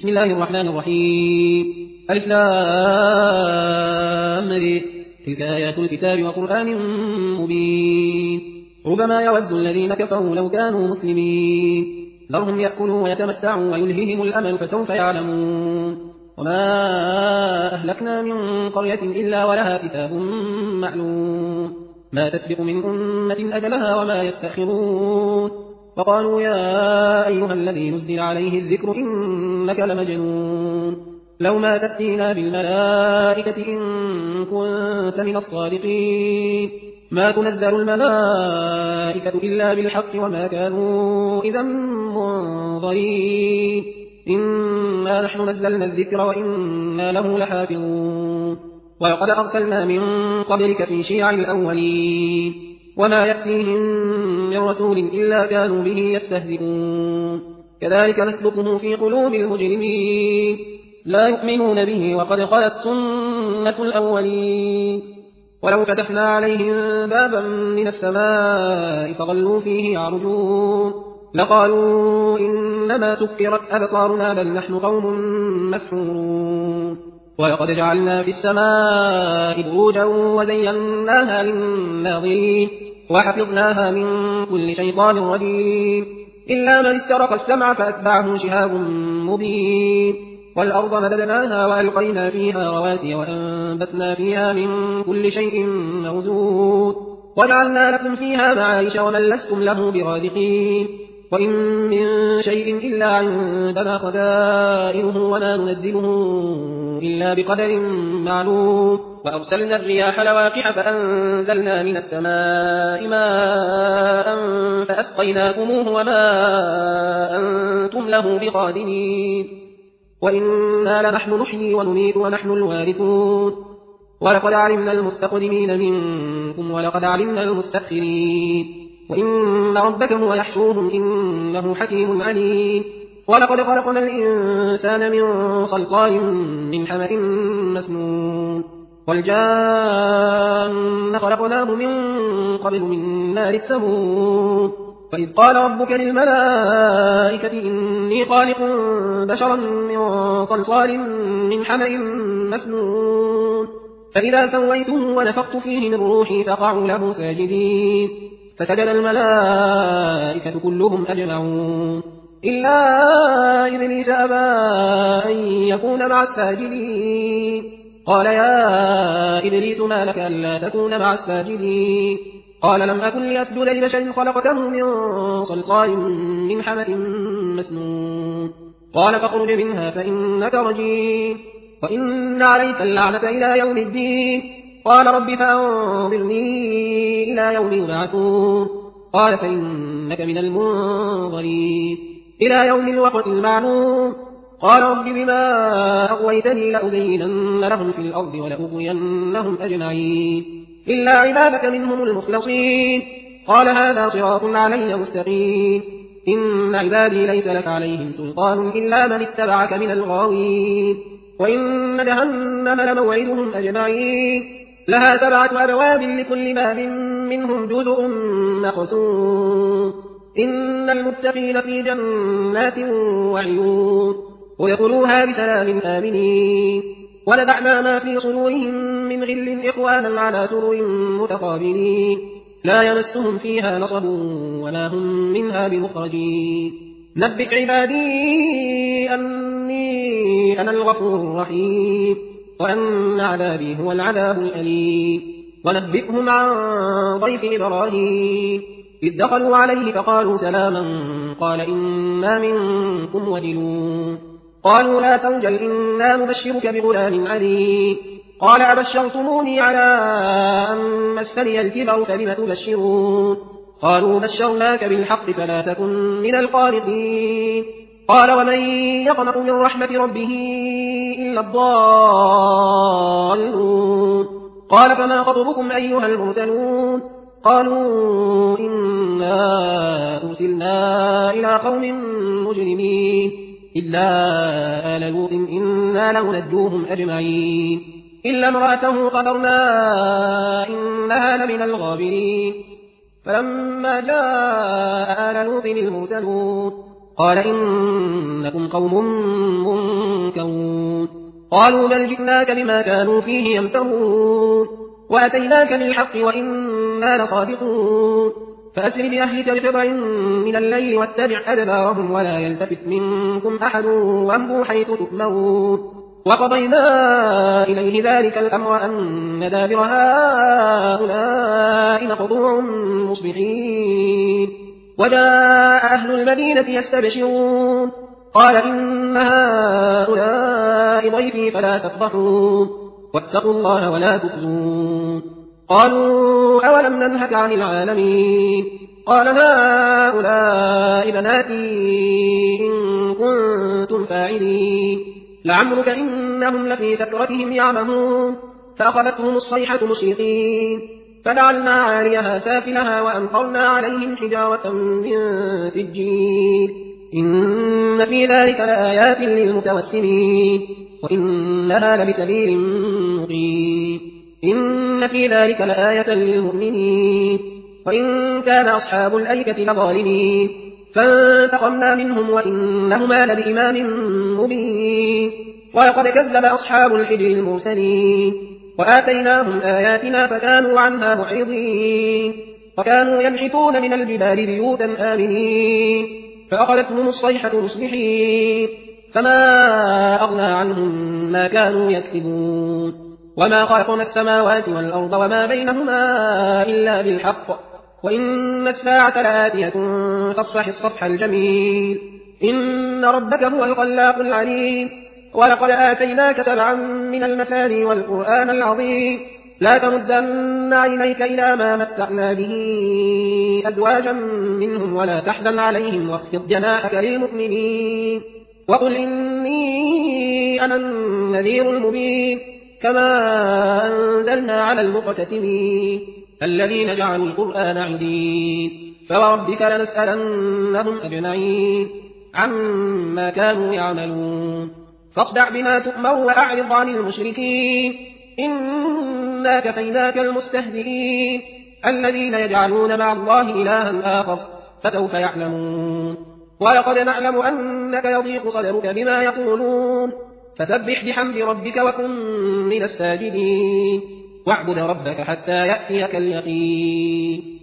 بسم الله الرحمن الرحيم. ألف لام ر. تلك آيات الكتاب وقرآن مبين. ربما يود الذين كفروا لو كانوا مسلمين. ذرهم يأكلوا ويتمتعوا ويلههم الأمل فسوف يعلمون. وما أهلكنا من قرية إلا ولها كتاب معلوم ما تسبق من أمة أجلها وما يستأخرون. وقالوا يا أيها الذي نزل عليه الذكر إنك لمجنون لو ما تأتينا بالملائكة إن كنت من الصادقين ما تنزل الملائكة إلا بالحق وما كانوا إذا منظرين إنا نحن نزلنا الذكر وإنا له لحافظون. ولقد أرسلنا من قبلك في شيع الأولين وما يأتيهم من رسول إلا كانوا به يستهزئون. كذلك نسلكه في قلوب المجرمين لا يؤمنون به وقد خلت سنة الأولين. ولو فتحنا عليهم بابا من السماء فظلوا فيه يعرجون لقالوا إنما سكرت أبصارنا بل نحن قوم مسحورون. ولقد جعلنا في السماء بروجا وزيناها للناظرين وحفظناها من كل شيطان رجيم إلا من استرق السمع فأتبعه شهاب مبين. والأرض مددناها وألقينا فيها رواسي وأنبتنا فيها من كل شيء موزون وجعلنا لكم فيها معايش ومن لستم له برازقين. وإن من شيء إلا عندنا خزائنه وما ننزله إلا بقدر معلوم. وأرسلنا الرياح لواقح فأنزلنا من السماء ماء فأسقيناكموه وما أنتم له بقادرين وإنا لنحن نحيي ونميت ونحن الوارثون. ولقد علمنا المستقدمين منكم ولقد علمنا المستأخرين وإن ربك هو يحشرهم إنه حكيم عليم. ولقد خلقنا الإنسان من صلصال من حمأ مسنون والجان خلقناه من قبل من نار السموم. وإذ قال ربك للملائكة إني خالق بشرا من صلصال من حمأ مسنون فإذا سويته ونفخت فيه من روحي فقعوا له ساجدين فسجد الملائكة كلهم أجمعون إلا إبليس أبى أن يكون مع الساجدين. قال يا إبليس ما لك ألا تكون مع الساجدين؟ قال لم أكن لأسجد لبشر خلقته من صلصال من حمأ مسنون. قال فاخرج منها فإنك رجيم وإن عليك اللعنة إلى يوم الدين. قال رب فأنظرني إلى يوم يبعثون. قال فإنك من المنظرين إلى يوم الوقت المعلوم. قال رب بما أغويتني لأزينن لهم في الأرض ولأغوينهم أجمعين إلا عبادك منهم المخلصين. قال هذا صراط علي مستقيم إن عبادي ليس لك عليهم سلطان إلا من اتبعك من الغاوين. وإن جهنم لموعدهم أجمعين لها 7 أبواب لكل باب منهم جزء مقسوم إن المتقين في جنات وعيون ويدخلوها بسلام آمنين. ونزعنا ما في صدورهم من غل إخوانا على سرر متقابلين لا يمسهم فيها نصب وما هم منها بمخرجين. نبئ عبادي أني أنا الغفور الرحيم وأن عذابي هو العذاب الأليم. ونبئهم عن ضيف إبراهيم إذ دخلوا عليه فقالوا سلاما قال إنا منكم وجلون. قالوا لا توجل إنا نبشرك بغلام عليم. قال أبشرتموني على أن مسني الكبر فبم تبشرون؟ قالوا بشرناك بالحق فلا تكن من القانطين. قال ومن يقنط من رحمة ربه إلا الضالون. قال فما خطبكم أيها المرسلون؟ قالوا إنا أرسلنا إلى قوم مجرمين إلا آل لوط إنا لننجوهم أجمعين إلا امرأته قدرنا إنها لمن الغابرين. فلما جاء آل لوط المرسلون قال إنكم قوم منكرون قالوا بل جئناك بما كانوا فيه يمترون وأتيناك بالحق وإنا لصادقون فأسر بأهلك بقطع من الليل واتبع أدبارهم ولا يلتفت منكم أحد وامضوا حيث تؤمرون وقضينا إليه ذلك الأمر أن دابر هؤلاء مقطوع مصبحين وجاء أهل المدينة يستبشرون قال إن هؤلاء ضيفي فلا تفضحون واتقوا الله ولا تخزون قالوا أولم ننهك عن العالمين قال هؤلاء بناتي إن كنتم فاعلين لعمرك إنهم لفي سكرتهم يعمهون فأخذتهم الصيحة مشرقين فجعلنا عاليها سافلها وأمطرنا عليهم حجارة من سجيل إن في ذلك لآيات للمتوسمين وإنها لبسبيل مقيم إن في ذلك لآية للمؤمنين وإن كان أصحاب الأيكة لظالمين فانتقمنا منهم وإنهما لبإمام مبين ولقد كذب أصحاب الحجر المرسلين وآتيناهم آياتنا فكانوا عنها معرضين وكانوا ينحتون من الجبال بيوتا آمنين فأخذتهم الصيحة مصبحين فما أغنى عنهم ما كانوا يكسبون وما خلقنا السماوات والأرض وما بينهما إلا بالحق وإن الساعة لآتية فاصفح الصفح الجميل إن ربك هو الخلاق العليم ولقد آتيناك 7 من المثاني والقرآن العظيم لا تمدن عينيك إلى ما متعنا به أزواجا منهم ولا تحزن عليهم واخفض جناحك للمؤمنين وقل إني أنا النذير المبين كما أنزلنا على المقتسمين الذين جعلوا القرآن عضين فوربك لنسألنهم أجمعين عما كانوا يعملون فاصدع بما تؤمر وأعرض عن المشركين إنا كفيناك المستهزئين الذين يجعلون مع الله إلها آخر فسوف يعلمون ولقد نعلم أنك يضيق صدرك بما يقولون فسبح بحمد ربك وكن من الساجدين واعبد ربك حتى يأتيك اليقين